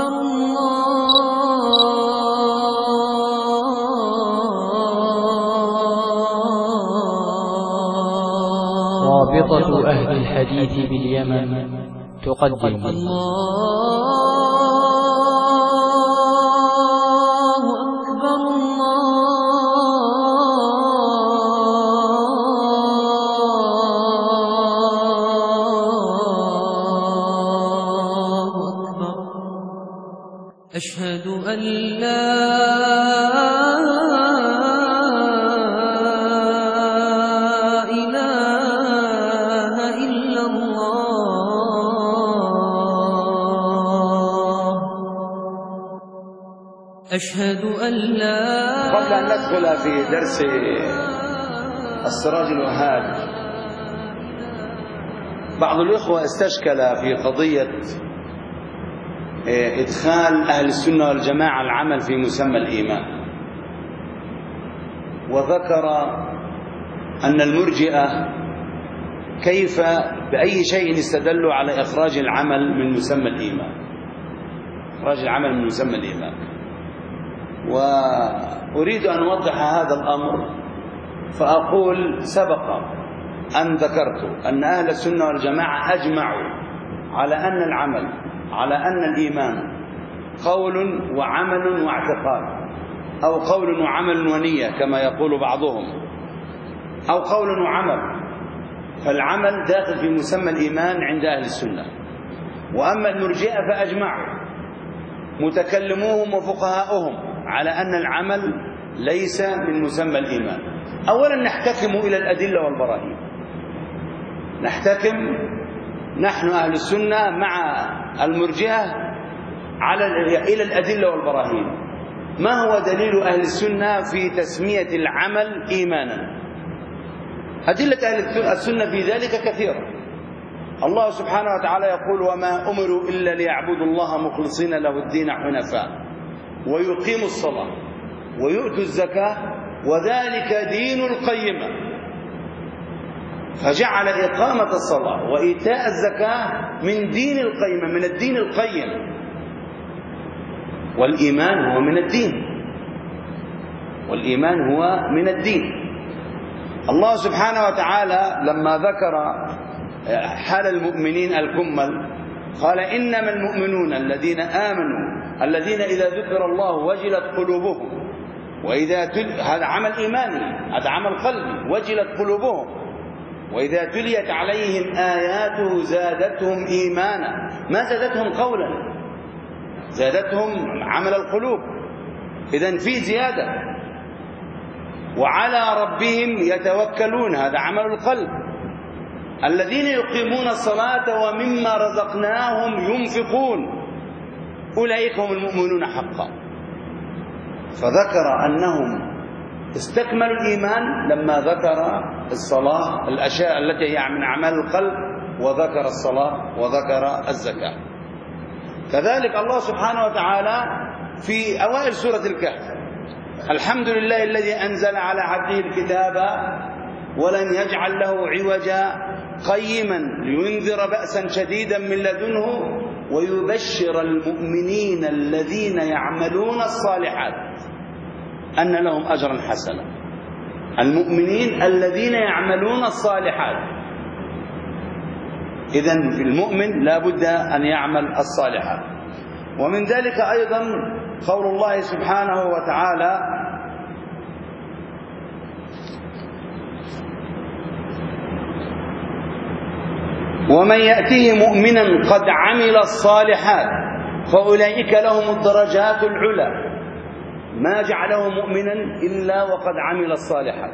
رابطة أهل الحديث باليمن تقدم أشهد أن لا إله إلا الله. أشهد أن لا. قبل أن ندخل في درس السراج الوهاج، بعض الإخوة استشكل في قضية إدخال أهل السنة والجماعة العمل في مسمى الإيمان، وذكر أن المرجئة كيف بأي شيء استدلوا على إخراج العمل من مسمى الإيمان، إخراج العمل من مسمى الإيمان. وأريد أن أوضح هذا الأمر، فأقول سبق أن ذكرت أن أهل السنة والجماعة أجمعوا على أن العمل، على أن الإيمان قول وعمل واعتقاد، أو قول وعمل ونية كما يقول بعضهم، أو قول وعمل. فالعمل داخل في مسمى الإيمان عند أهل السنة. وأما المرجئة فأجمعوا متكلموهم وفقهاؤهم على أن العمل ليس من مسمى الإيمان. أولا نحتكم إلى الأدلة والبراهين، نحتكم نحن أهل السنة مع المرجئة إلى الأدلة والبراهين. ما هو دليل أهل السنة في تسمية العمل إيمانا؟ أدلة أهل السنة في ذلك كثيرة. الله سبحانه وتعالى يقول: وما أمروا إلا ليعبدوا الله مخلصين له الدين حنفاء ويقيموا الصلاة ويؤتوا الزكاة وذلك دين القيمة. فجعل إقامة الصلاة وإيتاء الزكاة من دين القيمة، من الدين القيم. والإيمان هو من الدين، والإيمان هو من الدين. الله سبحانه وتعالى لما ذكر حال المؤمنين الكمل قال: إنما المؤمنون الذين آمنوا الذين إذا ذكر الله وجلت قلوبهم هذا عمل إيماني، هذا عمل قلبي، وجلت قلوبهم وإذا تليت عليهم آياته زادتهم إيمانا. ما زادتهم قولا، زادتهم عمل القلوب. إذن في زيادة. وعلى ربهم يتوكلون، هذا عمل القلب. الذين يقيمون الصلاة ومما رزقناهم ينفقون أولئك هم المؤمنون حقا. فذكر أنهم استكملوا الإيمان لما ذكر الصلاة، الأشياء التي هي من أعمال القلب، وذكر الصلاة وذكر الزكاة. كذلك الله سبحانه وتعالى في أوائل سورة الكهف: الحمد لله الذي أنزل على عبده الكتاب ولم يجعل له عوجا قيما لينذر بأسا شديدا من لدنه ويبشر المؤمنين الذين يعملون الصالحات أن لهم أجرا حسنا. المؤمنين الذين يعملون الصالحات. إذن في المؤمن لا بد أن يعمل الصالحات. ومن ذلك أيضا قول الله سبحانه وتعالى: ومن يأتيه مؤمنا قد عمل الصالحات فأولئك لهم الدرجات العلى. ما جعله مؤمنا إلا وقد عمل الصالحات.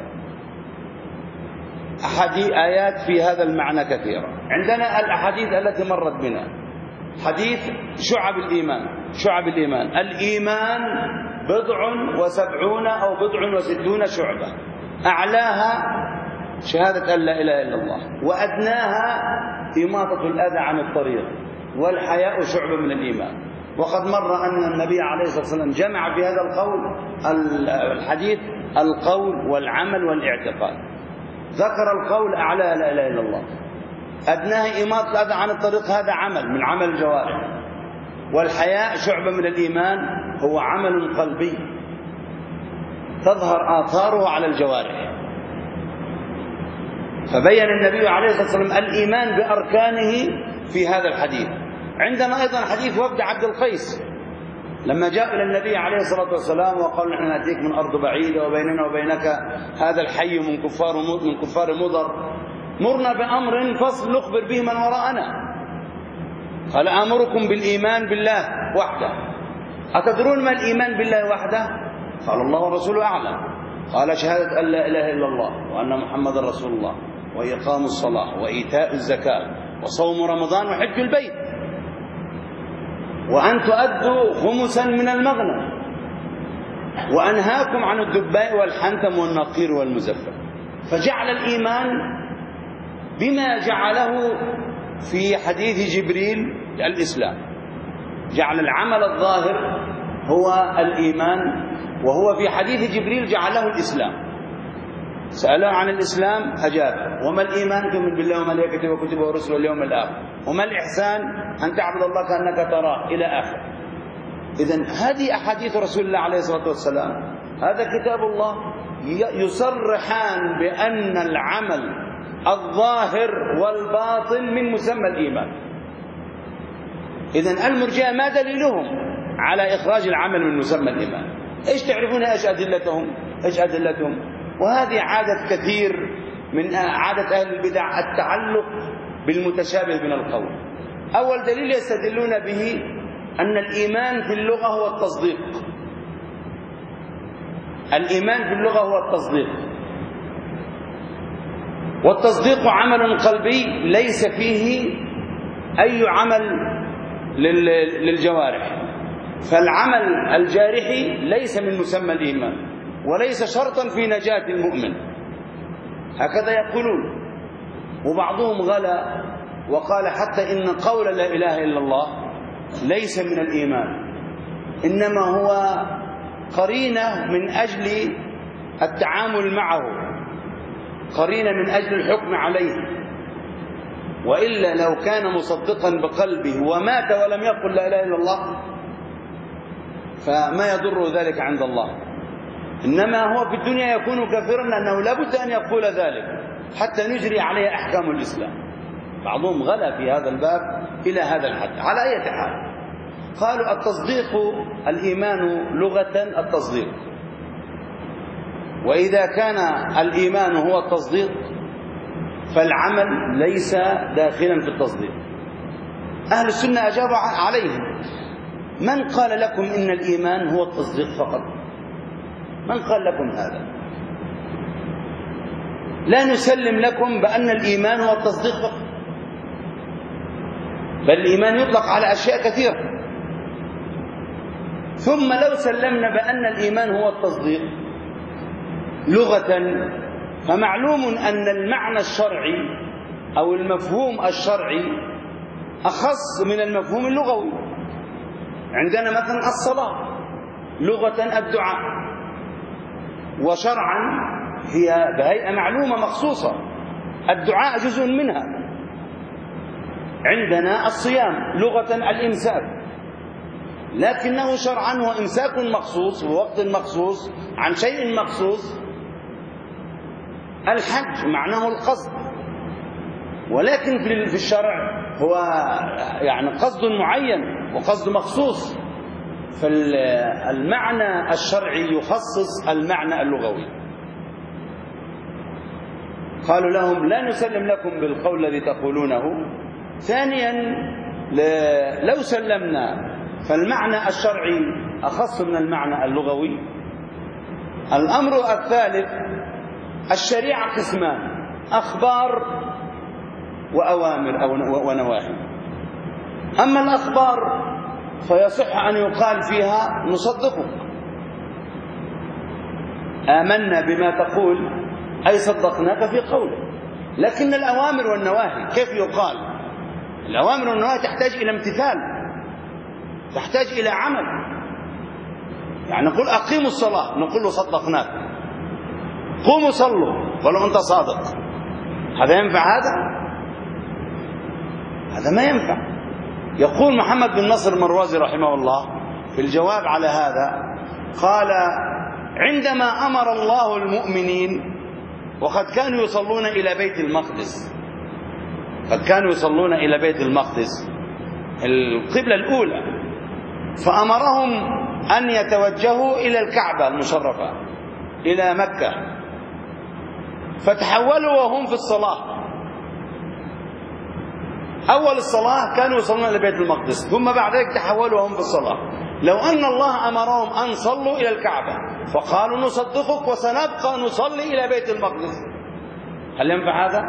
آيات في هذا المعنى كثيرة. عندنا الأحاديث التي مرت بنا، حديث شعب الإيمان. الإيمان 70 أو 60 شعبة، أعلاها شهادة أن لا إله إلا الله، وأدناها إماطة الأذى عن الطريق، والحياء شعبة من الإيمان. وقد مر أن النبي عليه الصلاة والسلام جمع في هذا الحديث القول والعمل والاعتقاد. ذكر القول أعلى لا إله إلا الله، أدناه إماطة الأذى عن الطريق، هذا عمل من عمل الجوارح. والحياء شعبة من الإيمان، هو عمل قلبي تظهر آثاره على الجوارح. فبين النبي عليه الصلاة والسلام الإيمان بأركانه في هذا الحديث. عندنا أيضا حديث وفد عبد القيس لما جاء إلى النبي عليه الصلاة والسلام وقال نحن نأتيك من أرض بعيدة وبيننا وبينك هذا الحي من كفار مضر، مرنا بأمر فصل نخبر به من وراءنا. قال آمركم بالإيمان بالله وحده. أتدرون ما الإيمان بالله وحده؟ قال الله ورسوله أعلم. قال شهادة أن لا إله إلا الله وأن محمد رسول الله وإقام الصلاة وإيتاء الزكاة وصوم رمضان وحج البيت وأن تؤدوا خمسا من المغنم وأنهاكم عن الدباء والحنتم والنقير والمزفر. فجعل الإيمان بما جعله في حديث جبريل الإسلام، جعل العمل الظاهر هو الإيمان، وهو في حديث جبريل جعله الإسلام. سأله عن الإسلام أجاب: وما الإيمان؟ تؤمن بالله وملائكته وكتبه ورسله واليوم الآخر. وما الإحسان؟ أن تعبد الله كأنك تراه، إلى آخر. إذن هذه أحاديث رسول الله عليه الصلاة والسلام، هذا كتاب الله، يصرحان بأن العمل الظاهر والباطن من مسمى الإيمان. إذن المرجئة ما دليلهم على إخراج العمل من مسمى الإيمان؟ إيش تعرفون إيش أدلتهم؟ وهذه عادة كثير من عادة أهل البدع، التعلق بالمتشابه من القول. أول دليل يستدلون به أن الإيمان في اللغة هو التصديق. الإيمان في اللغة هو التصديق، والتصديق عمل قلبي ليس فيه أي عمل للجوارح. فالعمل الجارحي ليس من مسمى الإيمان وليس شرطا في نجاة المؤمن، هكذا يقولون. وبعضهم غلا وقال حتى إن قول لا إله إلا الله ليس من الإيمان، إنما هو قرينة من أجل التعامل معه، قرينة من أجل الحكم عليه. وإلا لو كان مصدقا بقلبه ومات ولم يقل لا إله إلا الله فما يضر ذلك عند الله. إنما هو في الدنيا يكون كافرا لأنه لا بد أن يقول ذلك حتى نجري عليه أحكام الإسلام. بعضهم غلا في هذا الباب إلى هذا الحد. على أي حال، قالوا التصديق الإيمان لغة التصديق، وإذا كان الإيمان هو التصديق فالعمل ليس داخلا في التصديق. أهل السنة أجابوا عليهم: من قال لكم إن الإيمان هو التصديق فقط؟ من قال لكم هذا؟ لا نسلم لكم بأن الإيمان هو التصديق فقط، بل الإيمان يطلق على أشياء كثيرة. ثم لو سلمنا بأن الإيمان هو التصديق لغة، فمعلوم أن المعنى الشرعي أو المفهوم الشرعي أخص من المفهوم اللغوي. عندنا مثلا الصلاة لغة الدعاء، وشرعا هي بهيئة معلومة مخصوصة، الدعاء جزء منها. عندنا الصيام لغة الإمساك، لكنه شرعا هو إمساك مخصوص ووقت مخصوص عن شيء مخصوص. الحج معناه القصد، ولكن في الشرع هو يعني قصد معين وقصد مخصوص. فالمعنى الشرعي يخصص المعنى اللغوي. قالوا لهم: لا نسلم لكم بالقول الذي تقولونه. ثانيا، لو سلمنا فالمعنى الشرعي أخص من المعنى اللغوي. الأمر الثالث: الشريعة قسمان: أخبار وأوامر ونواهي. أما الأخبار فيصح أن يقال فيها نصدقك، آمنا بما تقول، أي صدقناك في قولك. لكن الأوامر والنواهي كيف يقال؟ الأوامر والنواهي تحتاج إلى امتثال، تحتاج إلى عمل. يعني نقول أقيموا الصلاة، نقول له صدقناك. قوموا صلوا، قالوا أنت صادق. هذا ينفع؟ هذا ما ينفع. يقول محمد بن نصر المروزي رحمه الله في الجواب على هذا، قال: عندما أمر الله المؤمنين وقد كانوا يصلون إلى بيت المقدس، قد كانوا يصلون إلى بيت المقدس القبلة الأولى، فأمرهم أن يتوجهوا إلى الكعبة المشرفة إلى مكة، فتحولوا وهم في الصلاة. أول الصلاة كانوا يصلون إلى بيت المقدس، ثم بعد ذلك تحولوا وهم في الصلاة. لو أن الله أمرهم أن صلوا إلى الكعبة فقالوا: نصدقك وسنبقى نصلي إلى بيت المقدس، هل ينفع هذا؟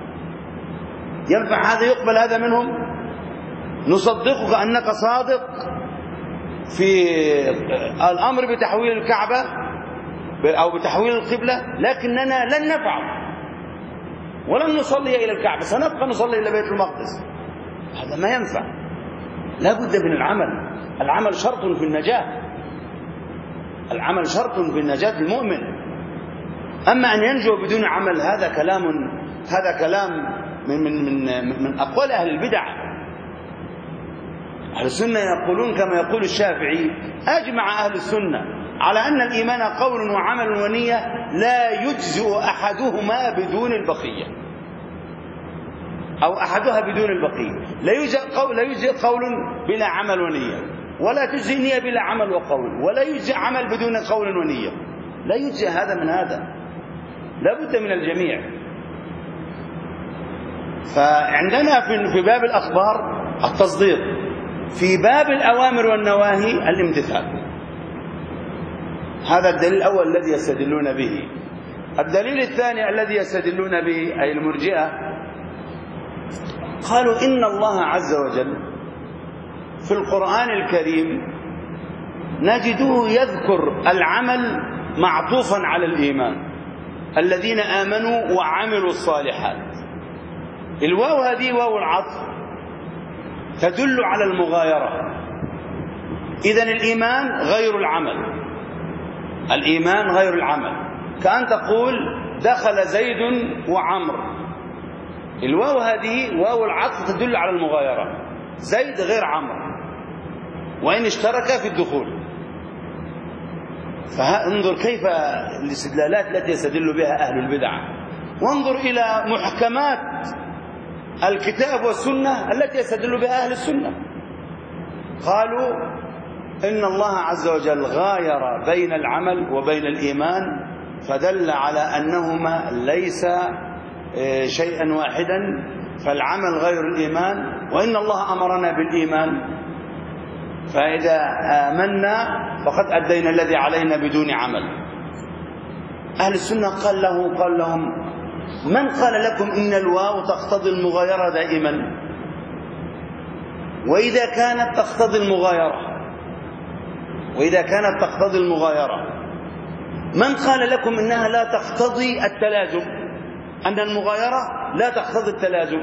ينفع هذا؟ يقبل هذا منهم؟ نصدقك أنك صادق في الأمر بتحويل الكعبة أو بتحويل القبلة، لكننا لن نفعل ولن نصلي إلى الكعبة، سنبقى نصلي إلى بيت المقدس. هذا ما ينفع، لا بد من العمل. العمل شرط في النجاة، العمل شرط في النجاة المؤمن. أما أن ينجو بدون عمل هذا كلام من أقوال أهل البدع. أهل السنة يقولون كما يقول الشافعي: أجمع أهل السنة على أن الإيمان قول وعمل ونية لا يجزئ أحدهما بدون البقية، أو أحدها بدون البقية. لا يجزئ قول بلا عمل ونية، ولا تجزئ نية بلا عمل وقول، ولا يجزئ عمل بدون قول ونية. لا يجزئ هذا من هذا، لا بد من الجميع. فعندنا في باب الأخبار التصديق، في باب الأوامر والنواهي الامتثال. هذا الدليل الأول الذي يستدلون به. الدليل الثاني الذي يستدلون به أي المرجئة، قالوا: إن الله عز وجل في القرآن الكريم نجده يذكر العمل معطوفا على الإيمان، الذين آمنوا وعملوا الصالحات. الواو هذه واو العطف تدل على المغايرة. إذن الإيمان غير العمل، الإيمان غير العمل. كأن تقول: دخل زيد وعمر. الواو هذه واو العطف تدل على المغايرة، زيد غير عمرو وإن اشترك في الدخول. فانظر كيف الاستدلالات التي يستدل بها أهل البدع، وانظر إلى محكمات الكتاب والسنة التي يستدل بها أهل السنة. قالوا: إن الله عز وجل غاير بين العمل وبين الإيمان، فدل على أنهما ليس شيئا واحدا، فالعمل غير الإيمان، وإن الله أمرنا بالإيمان، فإذا آمنا فقد أدينا الذي علينا بدون عمل. أهل السنة قال لهم: من قال لكم إن الواو تقتضي المغايرة دائما؟ وإذا كانت تقتضي المغايرة، من قال لكم إنها لا تقتضي التلازم، أن المغايرة لا تقتضي التلازم؟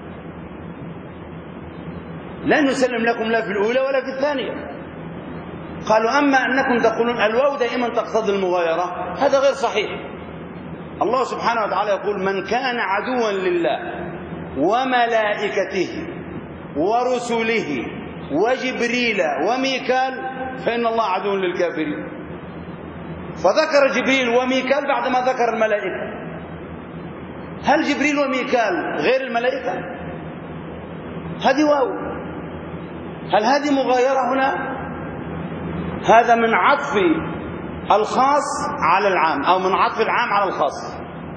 لن نسلم لكم لا في الأولى ولا في الثانية. قالوا: أما أنكم تقولون الواو دائما تقتضي المغايرة، هذا غير صحيح. الله سبحانه وتعالى يقول: من كان عدوا لله وملائكته ورسله وجبريل وميكال فإن الله عدو للكافرين. فذكر جبريل وميكال بعدما ذكر الملائكة. هل جبريل وميكال غير الملائكة؟ هذه واو. هل هذه مغايرة هنا؟ هذا من عطف الخاص على العام، أو من عطف العام على الخاص،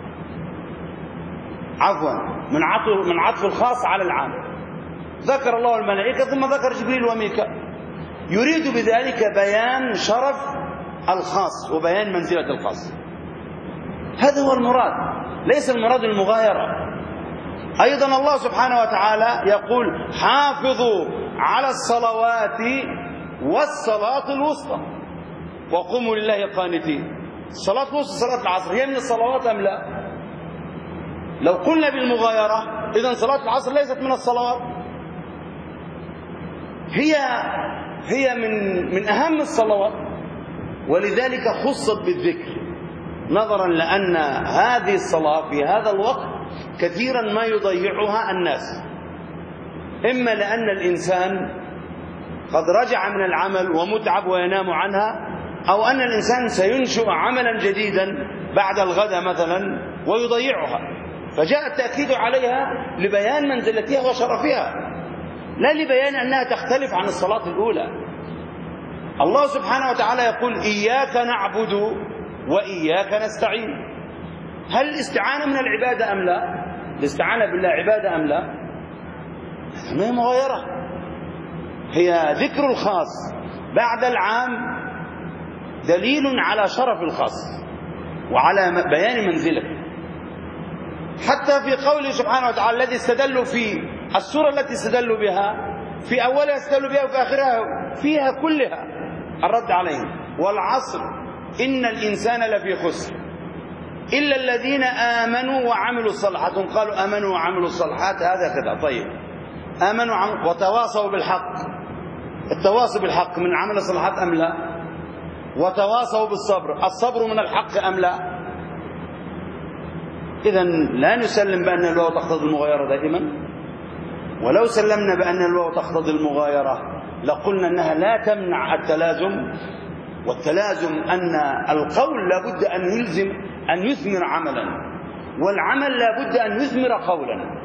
عفوا، من عطف الخاص على العام. ذكر الله الملائكة ثم ذكر جبريل وميكال، يريد بذلك بيان شرف الخاص وبيان منزلة الخاص. هذا هو المراد، ليس المراد المغايرة. أيضا الله سبحانه وتعالى يقول: حافظوا على الصلوات والصلاة الوسطى وقوموا لله قانتين. الصلاة الوسطى صلاة العصر هي من الصلوات أم لا؟ لو قلنا بالمغايرة إذن صلاة العصر ليست من الصلوات، هي من أهم الصلوات، ولذلك خصت بالذكر، نظرا لأن هذه الصلاة في هذا الوقت كثيرا ما يضيعها الناس. إما لأن الإنسان قد رجع من العمل ومتعب وينام عنها، أو أن الإنسان سينشئ عملا جديدا بعد الغد مثلا ويضيعها، فجاء التأكيد عليها لبيان منزلتها وشرفها، لا لبيان أنها تختلف عن الصلاة الأولى. الله سبحانه وتعالى يقول إياك نعبد وإياك نستعين. هل الاستعانة من العبادة أم لا؟ الاستعانة بالله عبادة أم لا؟ ما هي مغايرة، هي ذكر الخاص بعد العام دليل على شرف الخاص وعلى بيان منزلته. حتى في قوله سبحانه وتعالى الذي استدلوا في السورة التي استدلوا بها، في أولها استدلوا بها وفي آخرها فيها كلها الرد عليهم. والعصر إن الإنسان لفي خسر إلا الذين آمنوا وعملوا الصالحات. قالوا آمنوا وعملوا الصالحات هذا كذا، طيب آمنوا وتواصوا بالحق، التواصي بالحق من عمل الصالحات أم لا؟ وتواصوا بالصبر، الصبر من الحق أم لا؟ إذن لا نسلم بأن الواو تقتضي المغايرة دائما، ولو سلمنا بأن الواو تقتضي المغايرة لقلنا أنها لا تمنع التلازم، والتلازم أن القول لا بد أن يلزم أن يثمر عملا، والعمل لا بد أن يثمر قولا.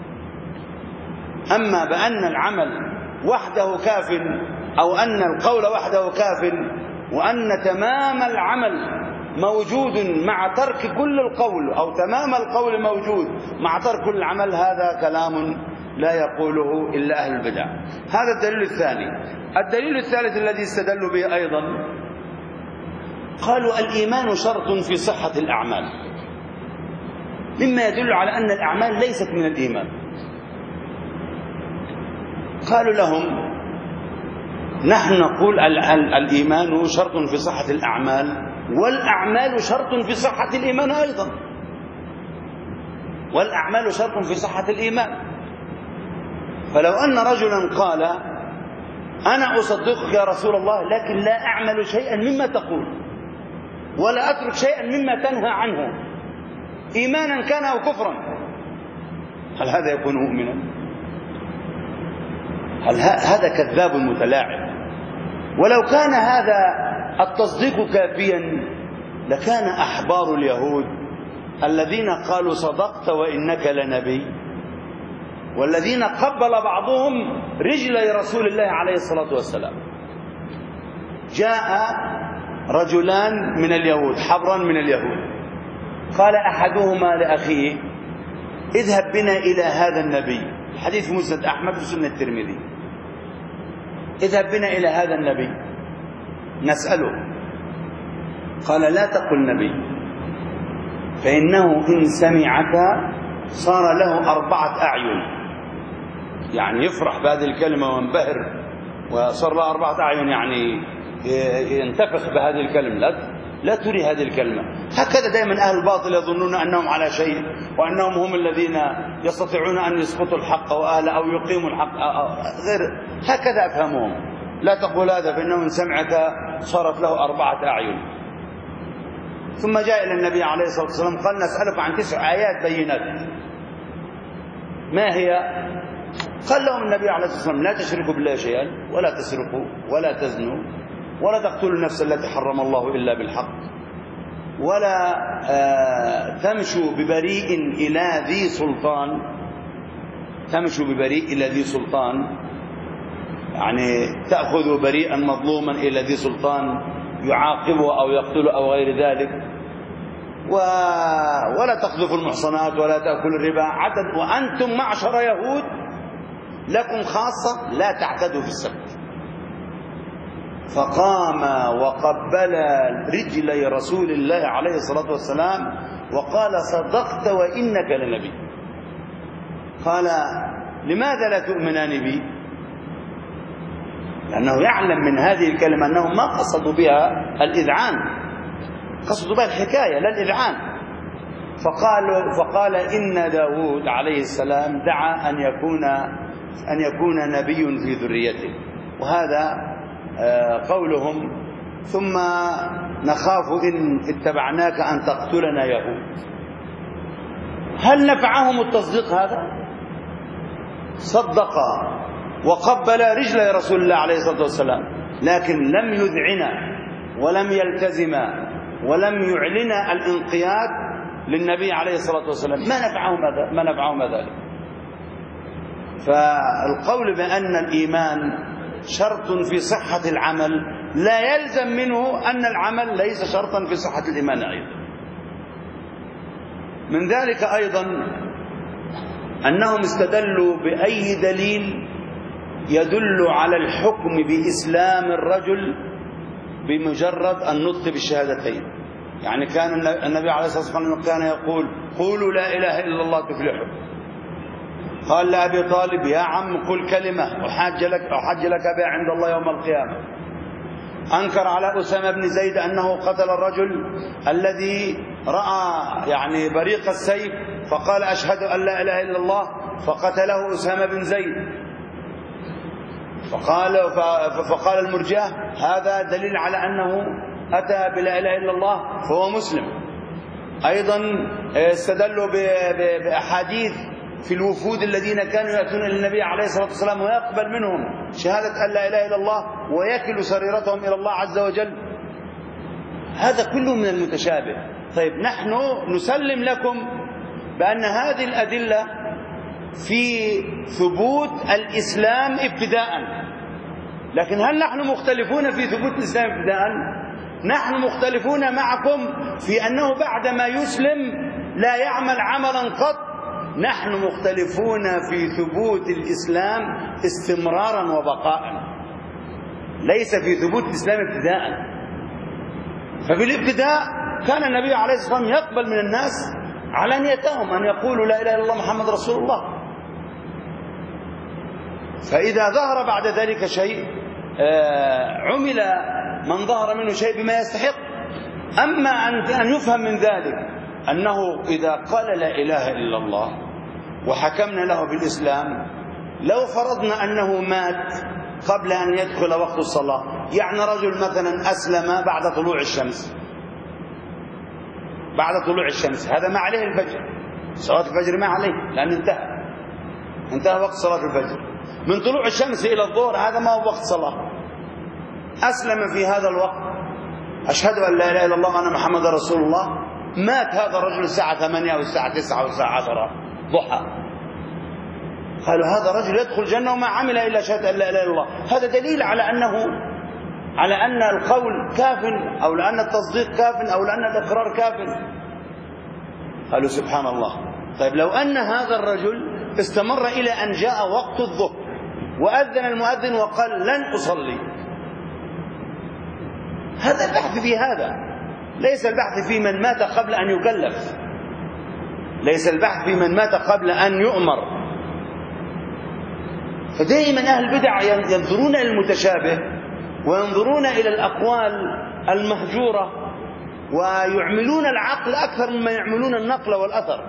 أما بأن العمل وحده كاف أو أن القول وحده كاف، وأن تمام العمل موجود مع ترك كل القول، أو تمام القول موجود مع ترك كل العمل، هذا كلام لا يقوله إلا أهل البدع. هذا الدليل الثاني. الدليل الثالث الذي استدلوا به أيضا، قالوا الإيمان شرط في صحة الأعمال، مما يدل على أن الأعمال ليست من الإيمان. قالوا لهم نحن نقول الإيمان شرط في صحة الأعمال، والأعمال شرط في صحة الإيمان أيضا، والأعمال شرط في صحة الإيمان. فلو أن رجلا قال أنا أصدقك يا رسول الله لكن لا أعمل شيئا مما تقول ولا أترك شيئا مما تنهى عنه، إيمانا كان أو كفرا، هل هذا يكون مؤمنا؟ هذا كذاب متلاعب. ولو كان هذا التصديق كافيا لكان أحبار اليهود الذين قالوا صدقت وإنك لنبي، والذين قبل بعضهم رجلي رسول الله عليه الصلاة والسلام. جاء رجلان من اليهود، حبرا من اليهود، قال أحدهما لأخيه اذهب بنا إلى هذا النبي، الحديث في مسند أحمد وسنة الترمذي، اذهب بنا إلى هذا النبي نسأله. قال لا تقل نبي، فإنه إن سمعك صار له 4 أعين، يعني يفرح بهذه الكلمة وينبهر وصار له 4 أعين، يعني ينتفخ بهذه الكلمة. لا تري هذه الكلمة. هكذا دائما أهل الباطل يظنون أنهم على شيء، وأنهم هم الذين يستطيعون أن يسقطوا الحق وأهله أو يقيموا الحق غير هكذا أفهمهم. لا تقول هذا، فإنه إن سمعك صارت له 4 أعين. ثم جاء إلى النبي عليه الصلاة والسلام قال نسألك عن 9 آيات بينات، ما هي؟ قال لهم النبي عليه الصلاة والسلام لا تشركوا بالله شيئا، ولا تسرقوا، ولا تزنوا، ولا تقتلوا النفس التي حرم الله إلا بالحق، ولا تمشوا ببريء إلى ذي سلطان. تمشوا ببريء إلى ذي سلطان يعني تأخذوا بريئا مظلوما إلى ذي سلطان يعاقبه أو يقتله أو غير ذلك، ولا تقذفوا المحصنات، ولا تأكلوا الربا، عدد. وأنتم معشر يهود لكم خاصة لا تعتدوا في السبت. فقام وقبل رجلي رسول الله عليه الصلاة والسلام وقال صدقت وإنك لنبي. قال لماذا لا تؤمنان بي؟ لأنه يعلم من هذه الكلمة أنهم ما قصدوا بها الإذعان، قصدوا بها الحكاية لا الإذعان. فقال إن داود عليه السلام دعا أن يكون نبي في ذريته، وهذا قولهم ثم نخاف إن اتبعناك أن تقتلنا يهود. هل نفعهم التصديق هذا؟ صدق وقبل رجل رسول الله عليه الصلاة والسلام، لكن لم يذعن ولم يلتزم ولم يعلن الانقياد للنبي عليه الصلاة والسلام، ما نفعهما ذلك. فالقول بأن الإيمان شرط في صحة العمل لا يلزم منه أن العمل ليس شرطا في صحة الإيمان أيضا. من ذلك أيضا أنهم استدلوا بأي دليل يدل على الحكم بإسلام الرجل بمجرد النطق بالشهادتين. يعني كان النبي عليه الصلاة والسلام كان يقول قولوا لا إله إلا الله تفلحوا. قال لأبي طالب يا عم قل كلمة أحج لك بها عند الله يوم القيامة. أنكر على أسامة بن زيد أنه قتل الرجل الذي رأى يعني بريق السيف فقال أشهد أن لا إله إلا الله فقتله أسامة بن زيد. فقال المرجئة هذا دليل على أنه أتى بلا إله إلا الله فهو مسلم. أيضا استدلوا بأحاديث في الوفود الذين كانوا يأتون للنبي عليه الصلاة والسلام ويقبل منهم شهادة أن لا إله إلا الله ويكل سريرتهم إلى الله عز وجل. هذا كله من المتشابه. طيب نحن نسلم لكم بأن هذه الأدلة في ثبوت الإسلام ابتداء، لكن هل نحن مختلفون في ثبوت الإسلام ابتداء؟ نحن مختلفون معكم في أنه بعدما يسلم لا يعمل عملا قط. نحن مختلفون في ثبوت الإسلام استمرارا وبقاء، ليس في ثبوت الإسلام ابتداء. ففي الابتداء كان النبي عليه الصلاة والسلام يقبل من الناس علانيتهم أن يقولوا لا إله إلا الله محمد رسول الله. فإذا ظهر بعد ذلك شيء عمل من ظهر منه شيء بما يستحق. أما أن يفهم من ذلك أنه إذا قال لا إله إلا الله وحكمنا له بالإسلام، لو فرضنا أنه مات قبل أن يدخل وقت الصلاة، يعني رجل مثلا أسلم بعد طلوع الشمس، هذا ما عليه الفجر، صلاة الفجر ما عليه لأن انتهى وقت صلاة الفجر. من طلوع الشمس إلى الظهر هذا ما هو وقت صلاة. أسلم في هذا الوقت، أشهد أن لا إله إلا الله وأن محمد رسول الله. مات هذا الرجل الساعة 8 أو الساعة 9 أو الساعة 10 ضحى، قالوا هذا رجل يدخل الجنة وما عمل إلا شهادة أن لا إله إلا الله. هذا دليل على أن القول كاف، أو لأن التصديق كاف، أو لأن الإقرار كاف. قالوا سبحان الله. طيب لو أن هذا الرجل استمر إلى أن جاء وقت الظهر وأذن المؤذن وقال لن أصلي، هذا البحث في هذا، ليس البحث في من مات قبل أن يكلف، ليس البحث في من مات قبل أن يؤمر. فدائما أهل البدع ينظرون إلى المتشابه وينظرون إلى الأقوال المهجورة ويعملون العقل أكثر مما يعملون النقل والأثر.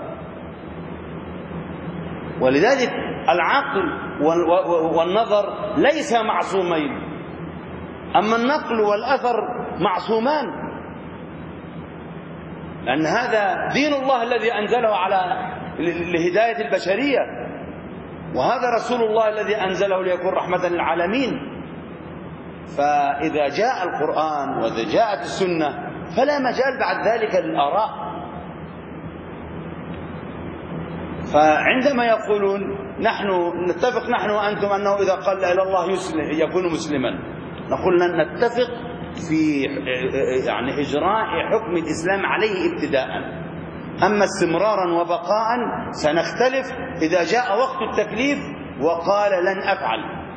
ولذلك العقل والنظر ليس معصومين، أما النقل والأثر معصومان، لأن هذا دين الله الذي أنزله على لهداية البشرية، وهذا رسول الله الذي أنزله ليكون رحمة للعالمين. فإذا جاء القرآن وإذا جاءت السنة فلا مجال بعد ذلك للآراء. فعندما يقولون نحن نتفق نحن وأنتم أنه إذا قال لا إله إلا الله يكون مسلما، نقول نتفق في يعني إجراء حكم الإسلام عليه ابتداء، أما استمرارا وبقاء سنختلف إذا جاء وقت التكليف وقال لن أفعل،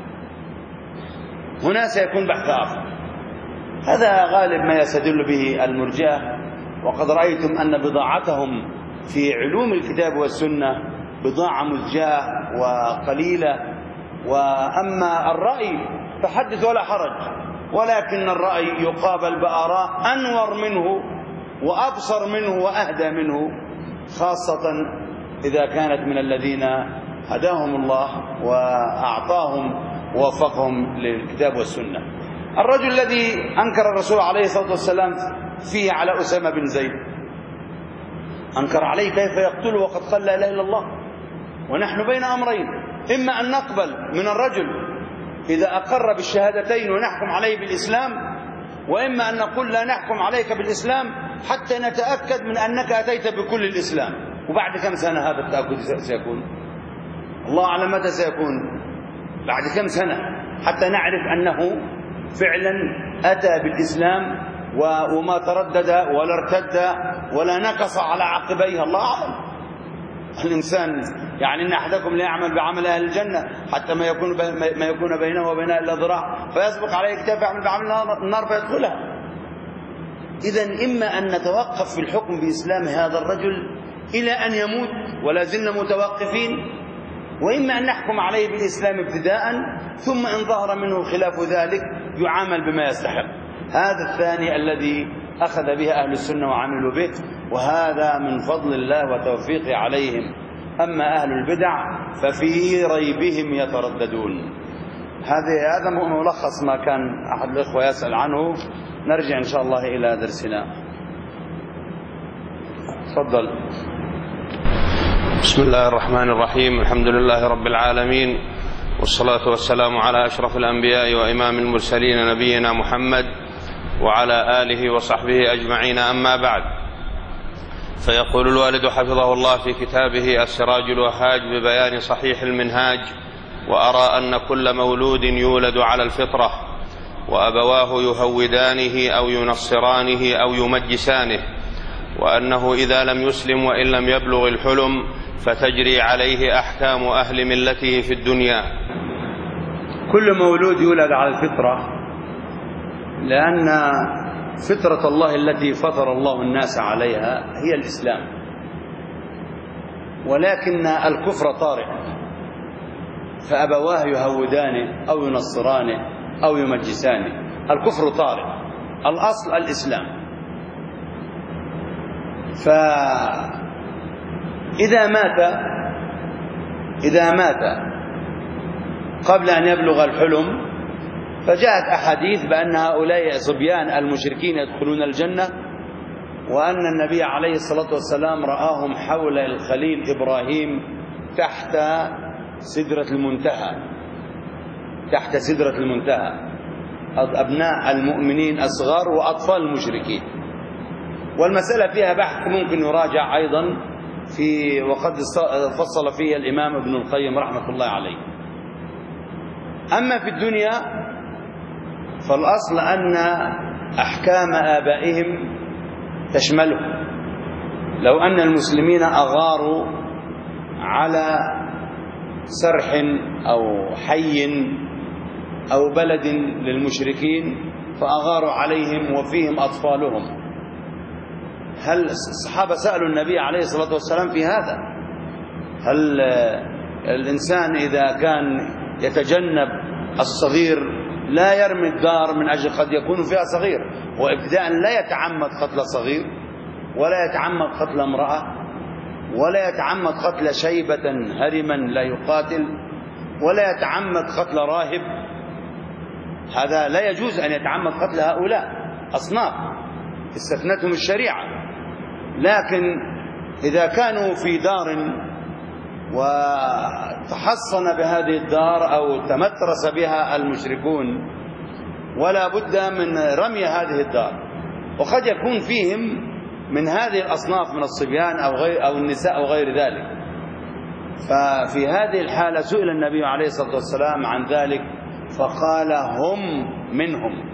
هنا سيكون بحث آخر. هذا غالب ما يستدل به المرجئة، وقد رأيتم أن بضاعتهم في علوم الكتاب والسنة بضاعة مزجاة وقليلة. وأما الرأي فحدث ولا حرج، ولكن الرأي يقابل بآراء أنور منه وأبصر منه وأهدى منه، خاصة إذا كانت من الذين هداهم الله وأعطاهم ووفقهم للكتاب والسنة. الرجل الذي أنكر الرسول عليه الصلاة والسلام فيه على أسامة بن زيد، أنكر عليه كيف يقتله وقد قال لا إله إلا الله، ونحن بين أمرين: إما أن نقبل من الرجل إذا أقر بالشهادتين ونحكم عليه بالإسلام، وإما أن نقول لا نحكم عليك بالإسلام حتى نتأكد من أنك أتيت بكل الإسلام. وبعد كم سنة هذا التأكد سيكون؟ الله أعلم متى سيكون، بعد كم سنة، حتى نعرف أنه فعلا أتى بالإسلام وما تردد ولا ارتد ولا نكص على عقبيه. الله أعلم. الإنسان يعني إن أحدكم لا يعمل بعمل أهل الجنة حتى ما يكون بينه وبينها إلا ذراع فيسبق عليه كتاب يعمل بعمل النار فيدخلها. إذن إما أن نتوقف في الحكم بإسلام هذا الرجل إلى أن يموت ولا زلنا متوقفين، وإما أن نحكم عليه بالإسلام ابتداء، ثم إن ظهر منه خلاف ذلك يعامل بما يستحق. هذا الثاني الذي أخذ به أهل السنة وعملوا به، وهذا من فضل الله وتوفيقه عليهم. أما أهل البدع ففي ريبهم يترددون. هذا ملخص ما كان أحد الإخوة يسأل عنه. نرجع إن شاء الله إلى درسنا. تفضل. بسم الله الرحمن الرحيم. الحمد لله رب العالمين، والصلاة والسلام على أشرف الأنبياء وإمام المرسلين نبينا محمد وعلى آله وصحبه أجمعين. أما بعد، فيقول الوالد حفظه الله في كتابه السراج الوهاج ببيان صحيح المنهاج: وأرى أن كل مولود يولد على الفطرة، وأبواه يهودانه أو ينصرانه أو يمجسانه، وأنه إذا لم يسلم وإن لم يبلغ الحلم فتجري عليه أحكام أهل ملته في الدنيا. كل مولود يولد على الفطرة، لأن فطرة الله التي فطر الله الناس عليها هي الإسلام، ولكن الكفر طارئ، فأبواه يهودانه أو ينصرانه أو يمجسانه. الكفر طارئ، الأصل الإسلام. فإذا مات قبل أن يبلغ الحلم، فجاءت أحاديث بأن هؤلاء صبيان المشركين يدخلون الجنة، وأن النبي عليه الصلاة والسلام رآهم حول الخليل إبراهيم تحت سدرة المنتهى، أبناء المؤمنين الصغار وأطفال المشركين. والمسألة فيها بحث ممكن يراجع أيضا وقد فصل فيه الإمام ابن القيم رحمة الله عليه. أما في الدنيا فالأصل أن أحكام آبائهم تشمله. لو أن المسلمين أغاروا على سرح أو حي أو بلد للمشركين فأغاروا عليهم وفيهم أطفالهم، هل الصحابة سألوا النبي عليه الصلاة والسلام في هذا؟ هل الإنسان إذا كان يتجنب الصغير لا يرمي الدار من أجل قد يكون فيها صغير، وابتداء لا يتعمد قتل صغير ولا يتعمد قتل امرأة ولا يتعمد قتل شيبة هرما لا يقاتل ولا يتعمد قتل راهب. هذا لا يجوز أن يتعمد قتل هؤلاء أصناف استثنتهم الشريعة. لكن إذا كانوا في دار وتحصن بهذه الدار أو تمترس بها المشركون، ولا بد من رمي هذه الدار، وقد يكون فيهم من هذه الأصناف من الصبيان أو النساء أو غير ذلك. ففي هذه الحالة سئل النبي عليه الصلاة والسلام عن ذلك فقال هم منهم.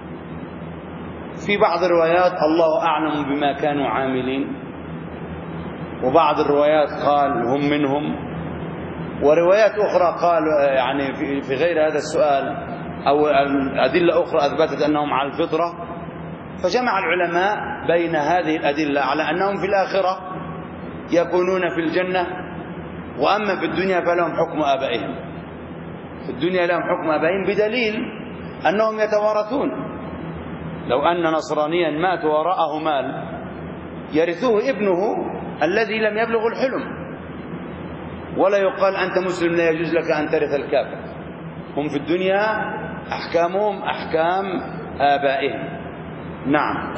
في بعض الروايات الله أعلم بما كانوا عاملين، وبعض الروايات قال هم منهم، وروايات أخرى قال يعني في غير هذا السؤال أو أدلة أخرى أثبتت أنهم على الفطرة. فجمع العلماء بين هذه الأدلة على أنهم في الآخرة يكونون في الجنة، وأما في الدنيا فلهم حكم آبائهم. في الدنيا لهم حكم آبائهم بدليل أنهم يتوارثون. لو أن نصرانيا مات وراءه مال يرثوه ابنه الذي لم يبلغ الحلم، ولا يقال أنت مسلم لا يجوز لك أن ترث الكافر. هم في الدنيا أحكامهم أحكام آبائهم. نعم.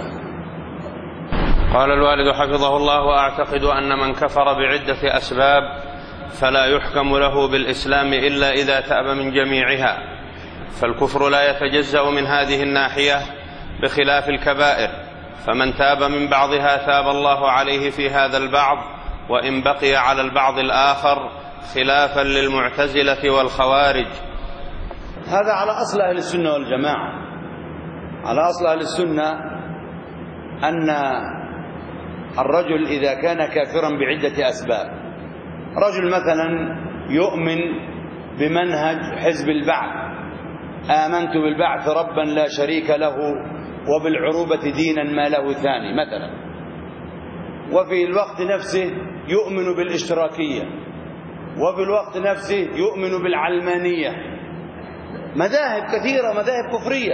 قال الوالد حفظه الله: وأعتقد أن من كفر بعدة أسباب فلا يحكم له بالإسلام إلا إذا تاب من جميعها، فالكفر لا يتجزأ من هذه الناحية بخلاف الكبائر، فمن تاب من بعضها تاب الله عليه في هذا البعض، وإن بقي على البعض الآخر، خلافا للمعتزلة والخوارج. هذا على أصل أهل السنة والجماعة. على أصل أهل السنة أن الرجل إذا كان كافرا بعدة أسباب، رجل مثلا يؤمن بمنهج حزب البعث، آمنت بالبعث ربا لا شريك له وبالعروبة دينا ما له ثاني مثلا، وفي الوقت نفسه يؤمن بالاشتراكية، وفي الوقت نفسه يؤمن بالعلمانية، مذاهب كثيرة، مذاهب كفرية.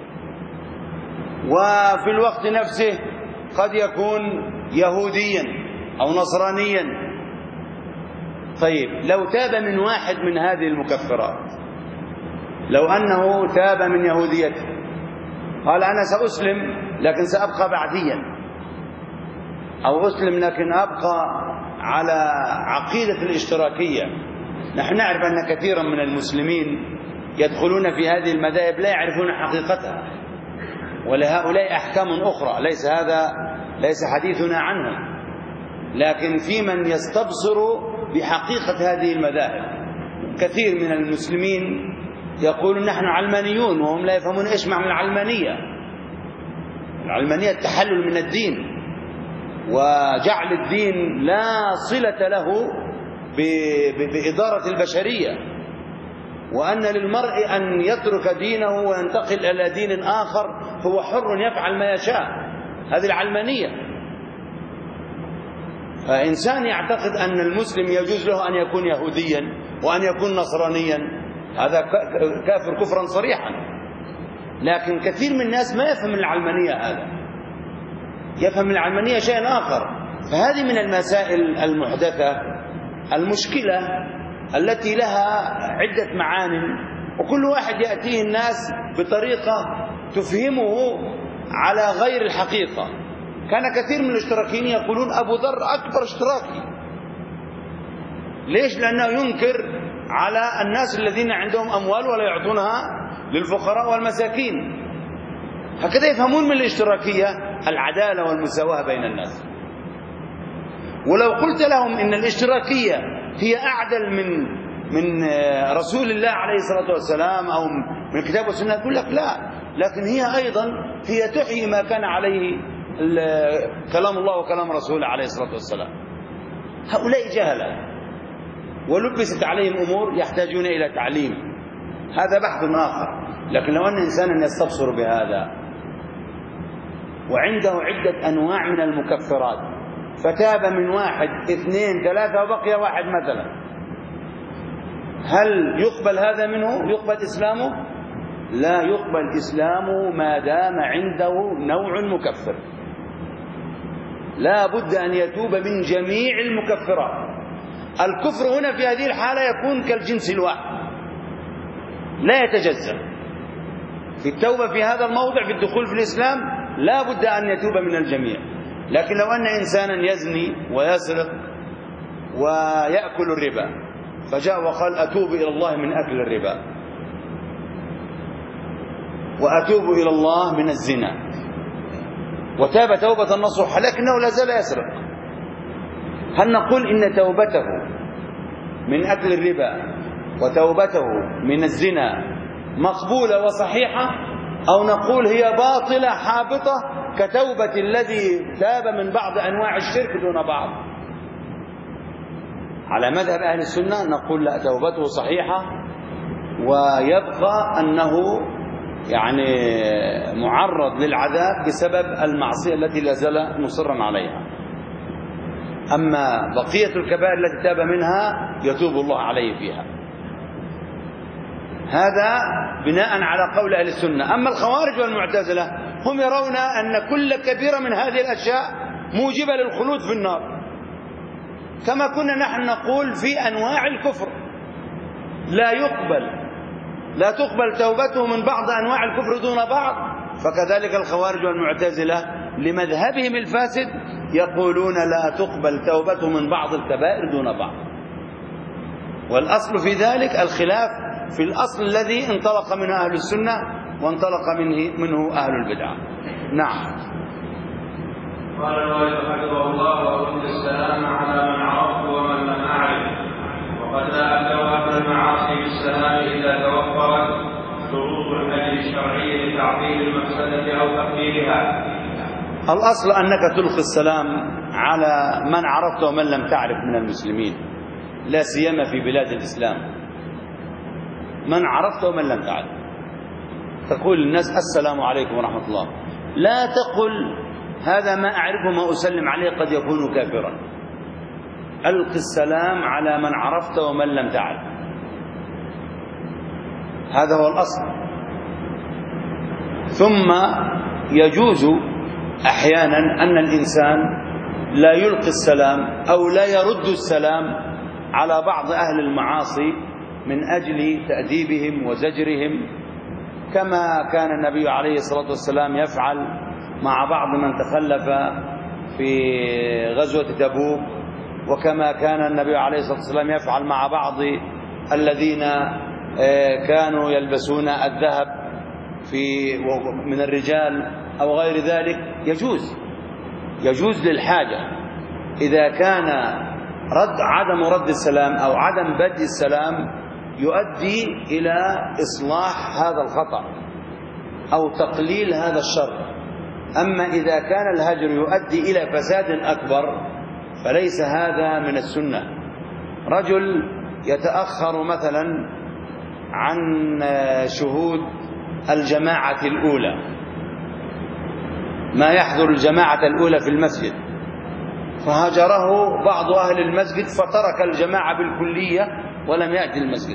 وفي الوقت نفسه قد يكون يهوديا أو نصرانيا. طيب لو تاب من واحد من هذه المكفرات، لو أنه تاب من يهوديته، قال أنا سأسلم لكن سأبقى بعديا، أو أسلم لكن أبقى على عقيدة الاشتراكية. نحن نعرف أن كثيرا من المسلمين يدخلون في هذه المذاهب لا يعرفون حقيقتها، ولهؤلاء أحكام أخرى، ليس حديثنا عنهم، لكن في من يستبصر بحقيقة هذه المذاهب. كثير من المسلمين يقولون نحن علمانيون، وهم لا يفهمون إيش معنى العلمانية. العلمانية التحلل من الدين، وجعل الدين لا صلة له بإدارة البشرية، وأن للمرء أن يترك دينه وينتقل إلى دين آخر، هو حر يفعل ما يشاء. هذه العلمانية. فإنسان يعتقد أن المسلم يجوز له أن يكون يهوديا وأن يكون نصرانيا، هذا كافر كفرا صريحا. لكن كثير من الناس ما يفهم العلمانية، هذا يفهم العلمانية شيء آخر. فهذه من المسائل المحدثة المشكلة التي لها عدة معان، وكل واحد يأتيه الناس بطريقة تفهمه على غير الحقيقة. كان كثير من الاشتراكيين يقولون أبو ذر أكبر اشتراكي. ليش؟ لأنه ينكر على الناس الذين عندهم أموال ولا يعطونها للفقراء والمساكين. هكذا يفهمون من الاشتراكية العدالة والمساواة بين الناس. ولو قلت لهم إن الاشتراكية هي أعدل من رسول الله عليه الصلاة والسلام أو من الكتاب والسنة، يقول لك لا، لكن هي أيضا هي تحيي ما كان عليه كلام الله وكلام رسوله عليه الصلاة والسلام. هؤلاء جهلة ولبست عليهم أمور يحتاجون إلى تعليم، هذا بحث آخر. لكن لو أن إنسانا يستبصر بهذا وعنده عدة أنواع من المكفرات، فتاب من 1 2 3 وبقي واحد مثلا، هل يقبل هذا منه؟ يقبل إسلامه؟ لا يقبل إسلامه ما دام عنده نوع مكفر. لا بد أن يتوب من جميع المكفرات. الكفر هنا في هذه الحالة يكون كالجنس الواحد، لا يتجزأ. في التوبة في هذا الموضع في الدخول في الإسلام لا بد أن يتوب من الجميع. لكن لو أن إنسانا يزني ويسرق ويأكل الربا، فجاء وقال أتوب إلى الله من أكل الربا وأتوب إلى الله من الزنا، وتاب توبة نصوحة لكنه لا زال يسرق، هل نقول إن توبته من أكل الربا وتوبته من الزنا مقبولة وصحيحة، أو نقول هي باطلة حابطة كتوبة الذي تاب من بعض أنواع الشرك دون بعض؟ على مذهب أهل السنة نقول لا، توبته صحيحة، ويبقى أنه معرض للعذاب بسبب المعصية التي لا زال مصرا عليها. أما بقية الكبائر التي تاب منها يتوب الله عليه فيها. هذا بناء على قول أهل السنة. أما الخوارج والمعتزلة هم يرون أن كل كبيرة من هذه الأشياء موجبة للخلود في النار، كما كنا نحن نقول في أنواع الكفر لا تقبل توبته من بعض أنواع الكفر دون بعض، فكذلك الخوارج والمعتزلة لمذهبهم الفاسد يقولون لا تقبل توبته من بعض الكبائر دون بعض. والأصل في ذلك الخلاف في الأصل الذي انطلق منه أهل السنة وانطلق منه أهل البدعة. نعم. قال الوالد حفظه الله: وأرد السلام على من عرفت ومن لم أعرف. وقد لا أبدأ أهل المعاصي بالسلام إذا توفرت شروط الأجر الشرعي لتعطيل المفسدة أو تقليلها. الأصل أنك تلقي السلام على من عرفت ومن لم تعرف من المسلمين، لا سيما في بلاد الإسلام. من عرفت ومن لم تعرف تقول للناس السلام عليكم ورحمة الله، لا تقل هذا ما أعرفه ما أسلم عليه قد يكون كافرا. ألق السلام على من عرفت ومن لم تعرف، هذا هو الأصل. ثم يجوز أحيانا أن الإنسان لا يلقي السلام أو لا يرد السلام على بعض أهل المعاصي من أجل تأديبهم وزجرهم، كما كان النبي عليه الصلاة والسلام يفعل مع بعض من تخلف في غزوة تبوك، وكما كان النبي عليه الصلاة والسلام يفعل مع بعض الذين كانوا يلبسون الذهب من الرجال أو غير ذلك. يجوز للحاجة إذا كان عدم رد السلام أو عدم بدء السلام يؤدي إلى إصلاح هذا الخطأ أو تقليل هذا الشر. أما إذا كان الهجر يؤدي إلى فساد أكبر فليس هذا من السنة. رجل يتأخر مثلا عن شهود الجماعة الأولى، ما يحضر الجماعة الأولى في المسجد، فهجره بعض أهل المسجد فترك الجماعة بالكلية ولم يأتي المسجد.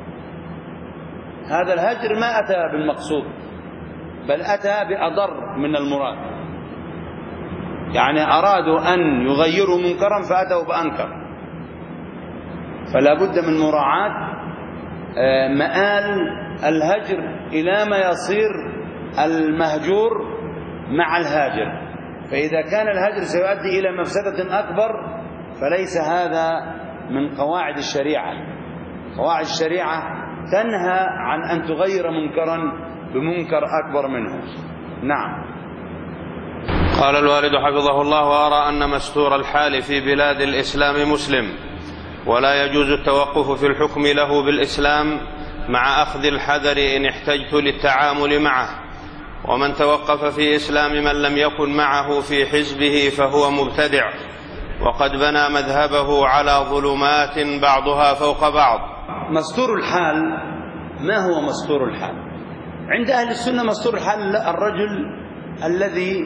هذا الهجر ما أتى بالمقصود، بل أتى بأضر من المراد. يعني أرادوا أن يغيروا منكرا فأتوا بأنكر. فلا بد من مراعاة مآل الهجر إلى ما يصير المهجور مع الهاجر. فإذا كان الهجر سيؤدي إلى مفسدة أكبر فليس هذا من قواعد الشريعة. قواعد الشريعة تنهى عن أن تغير منكرا بمنكر أكبر منه. نعم. قال الوالد حفظه الله: وأرى أن مستور الحال في بلاد الإسلام مسلم، ولا يجوز التوقف في الحكم له بالإسلام مع أخذ الحذر إن احتجت للتعامل معه. ومن توقف في إسلام من لم يكن معه في حزبه فهو مبتدع، وقد بنى مذهبه على ظلمات بعضها فوق بعض. مستور الحال، ما هو مستور الحال؟ عند أهل السنة مستور الحال الرجل الذي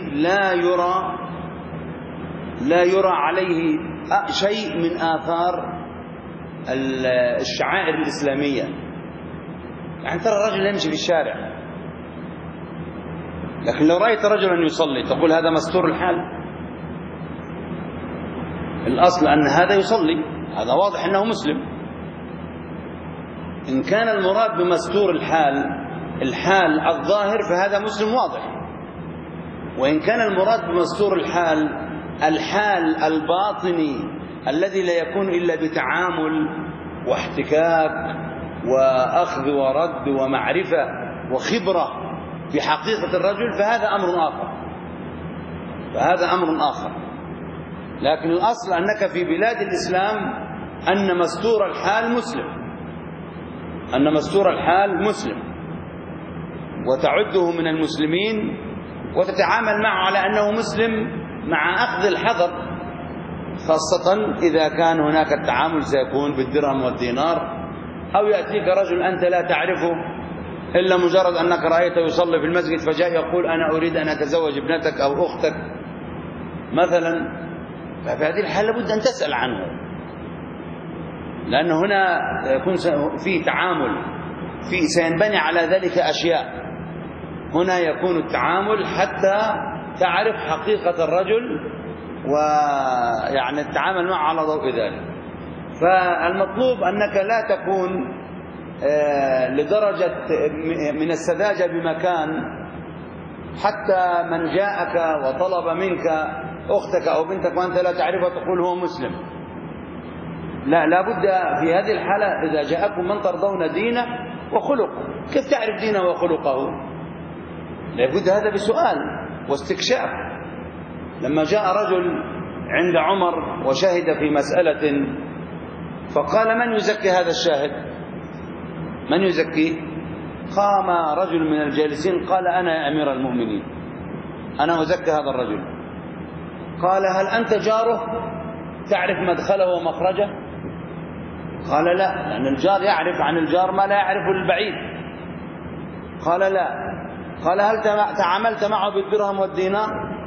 لا يرى عليه شيء من آثار الشعائر الإسلامية. يعني ترى الرجل يمشي في الشارع، لكن لو رأيت رجلا يصلي تقول هذا مستور الحال. الأصل أن هذا يصلي، هذا واضح أنه مسلم. إن كان المراد بمستور الحال الظاهر فهذا مسلم واضح. وإن كان المراد بمستور الحال الباطني الذي لا يكون إلا بتعامل واحتكاك وأخذ ورد ومعرفة وخبرة بحقيقة الرجل فهذا أمر آخر. لكن الأصل أنك في بلاد الإسلام أن مستور الحال مسلم وتعده من المسلمين وتتعامل معه على أنه مسلم مع أخذ الحذر، خاصة إذا كان هناك التعامل سيكون بالدرهم والدينار، أو يأتيك رجل أنت لا تعرفه إلا مجرد أنك رأيته يصلي في المسجد فجاء يقول أنا أريد أن أتزوج ابنتك أو أختك مثلا. ففي هذه الحالة لابد أن تسأل عنه، لأن هنا يكون في تعامل سينبني على ذلك أشياء. هنا يكون التعامل حتى تعرف حقيقة الرجل ويعني التعامل معه على ضوء ذلك. فالمطلوب أنك لا تكون لدرجة من السذاجة بمكان حتى من جاءك وطلب منك أختك أو بنتك وأنت لا تعرفها تقول هو مسلم. لا بد في هذه الحالة إذا جاءكم من ترضون دينه وخلقه، كيف تعرف دينه وخلقه؟ لابد هذا بسؤال واستكشاف. لما جاء رجل عند عمر وشهد في مسألة فقال: من يزكي هذا الشاهد؟ من يزكيه؟ قام رجل من الجالسين قال: أنا يا أمير المؤمنين، أنا أزكي هذا الرجل. قال: هل أنت جاره تعرف مدخله ومخرجه؟ قال: لا، لأن الجار يعرف عن الجار ما لا يعرف البعيد. قال: لا. قال: هل تعاملت معه بالدرهم والدينار؟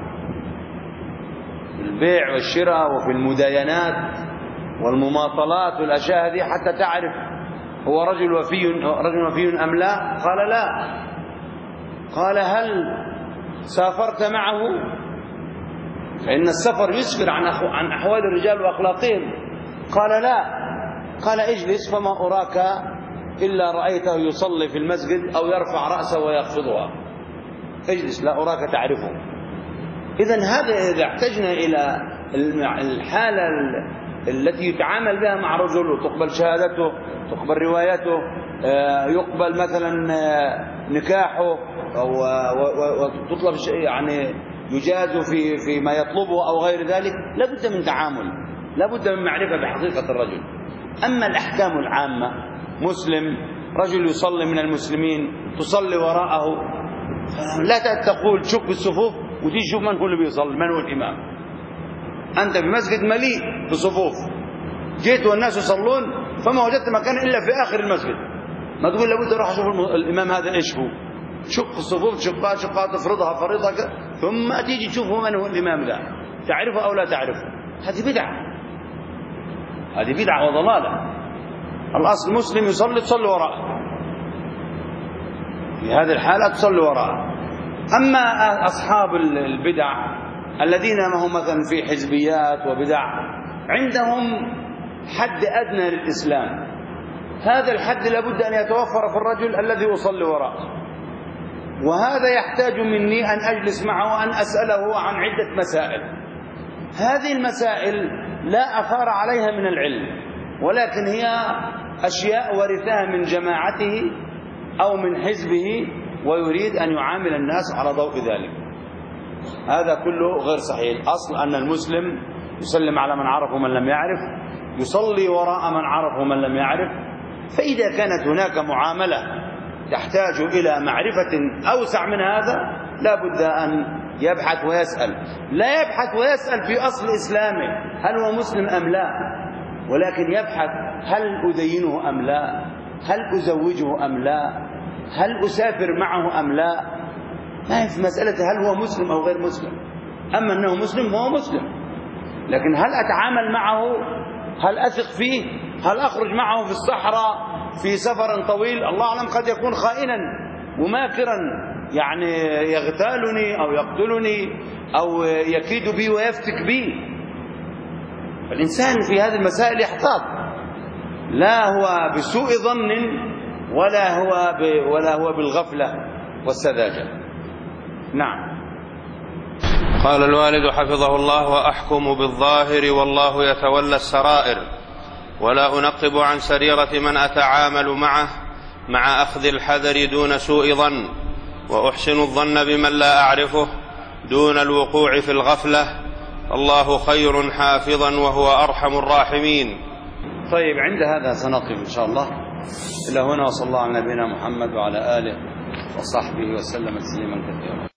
في البيع والشراء وفي المداينات والمماطلات والأشياء هذه حتى تعرف هو رجل وفي أم لا؟ قال: لا. قال: هل سافرت معه؟ فإن السفر يسفر عن أحوال الرجال وأخلاقهم. قال: لا. قال: اجلس فما أراك إلا رأيته يصلي في المسجد أو يرفع رأسه ويخفضها. اجلس، لا أراك تعرفه. إذن هذا إذا احتجنا إلى الحالة التي يتعامل بها مع رجل وتقبل شهادته، تقبل روايته، يقبل مثلا نكاحه وتطلب يعني يجاز في ما يطلبه أو غير ذلك، لابد من تعامل، لابد من معرفة بحقيقة الرجل. أما الأحكام العامة، مسلم رجل يصلي من المسلمين تصلي وراءه، لا تقول شك بالصفوف وتيجي تشوف من هو اللي بيصلي، من هو الإمام. أنت في مسجد مليء بصفوف، جيت والناس يصلون فما وجدت مكان إلا في آخر المسجد، ما تقول لابد أروح أشوف الإمام هذا إيش هو، شق الصفوف شقات تفرضها فريضة ثم تيجي تشوفه من هو الإمام ذا، تعرفه أو لا تعرفه. هذه بدعة، هذه بدعة وضلالة. الأصل مسلم يصلي تصلي وراءه، في هذه الحالة تصلي وراءه. أما أصحاب البدع الذين ما هم مثلا في حزبيات وبدع، عندهم حد أدنى للإسلام، هذا الحد لابد أن يتوفر في الرجل الذي يصلي وراءه، وهذا يحتاج مني أن أجلس معه وأن أسأله عن عدة مسائل. هذه المسائل لا أثار عليها من العلم، ولكن هي أشياء ورثها من جماعته أو من حزبه ويريد أن يعامل الناس على ضوء ذلك. هذا كله غير صحيح. الأصل أن المسلم يسلم على من عرف ومن لم يعرف، يصلي وراء من عرف ومن لم يعرف. فإذا كانت هناك معاملة تحتاج إلى معرفة أوسع من هذا، لا بد أن يبحث ويسأل. لا يبحث ويسأل في أصل إسلامه هل هو مسلم أم لا، ولكن يبحث هل أدينه أم لا، هل أزوجه أم لا، هل أسافر معه أم لا. ما هي في مسألة هل هو مسلم أو غير مسلم. أما أنه مسلم هو مسلم، لكن هل أتعامل معه، هل أثق فيه، هل أخرج معه في الصحراء في سفر طويل، الله أعلم قد يكون خائنا وماكرا، يعني يغتالني أو يقتلني أو يكيد بي ويفتك بي. فالإنسان في هذه المسائل يحتاط، لا هو بسوء ظن ولا هو بالغفلة والسذاجة. نعم. قال الوالد حفظه الله: وأحكم بالظاهر والله يتولى السرائر، ولا أنقب عن سريرة من أتعامل معه مع أخذ الحذر دون سوء ظن، وأحسن الظن بمن لا أعرفه دون الوقوع في الغفلة، الله خير حافظا وهو أرحم الراحمين. طيب، عند هذا سنقف إن شاء الله. إلى هنا، وصلى الله على نبينا محمد وعلى آله وصحبه وسلم تسليما كثيرا.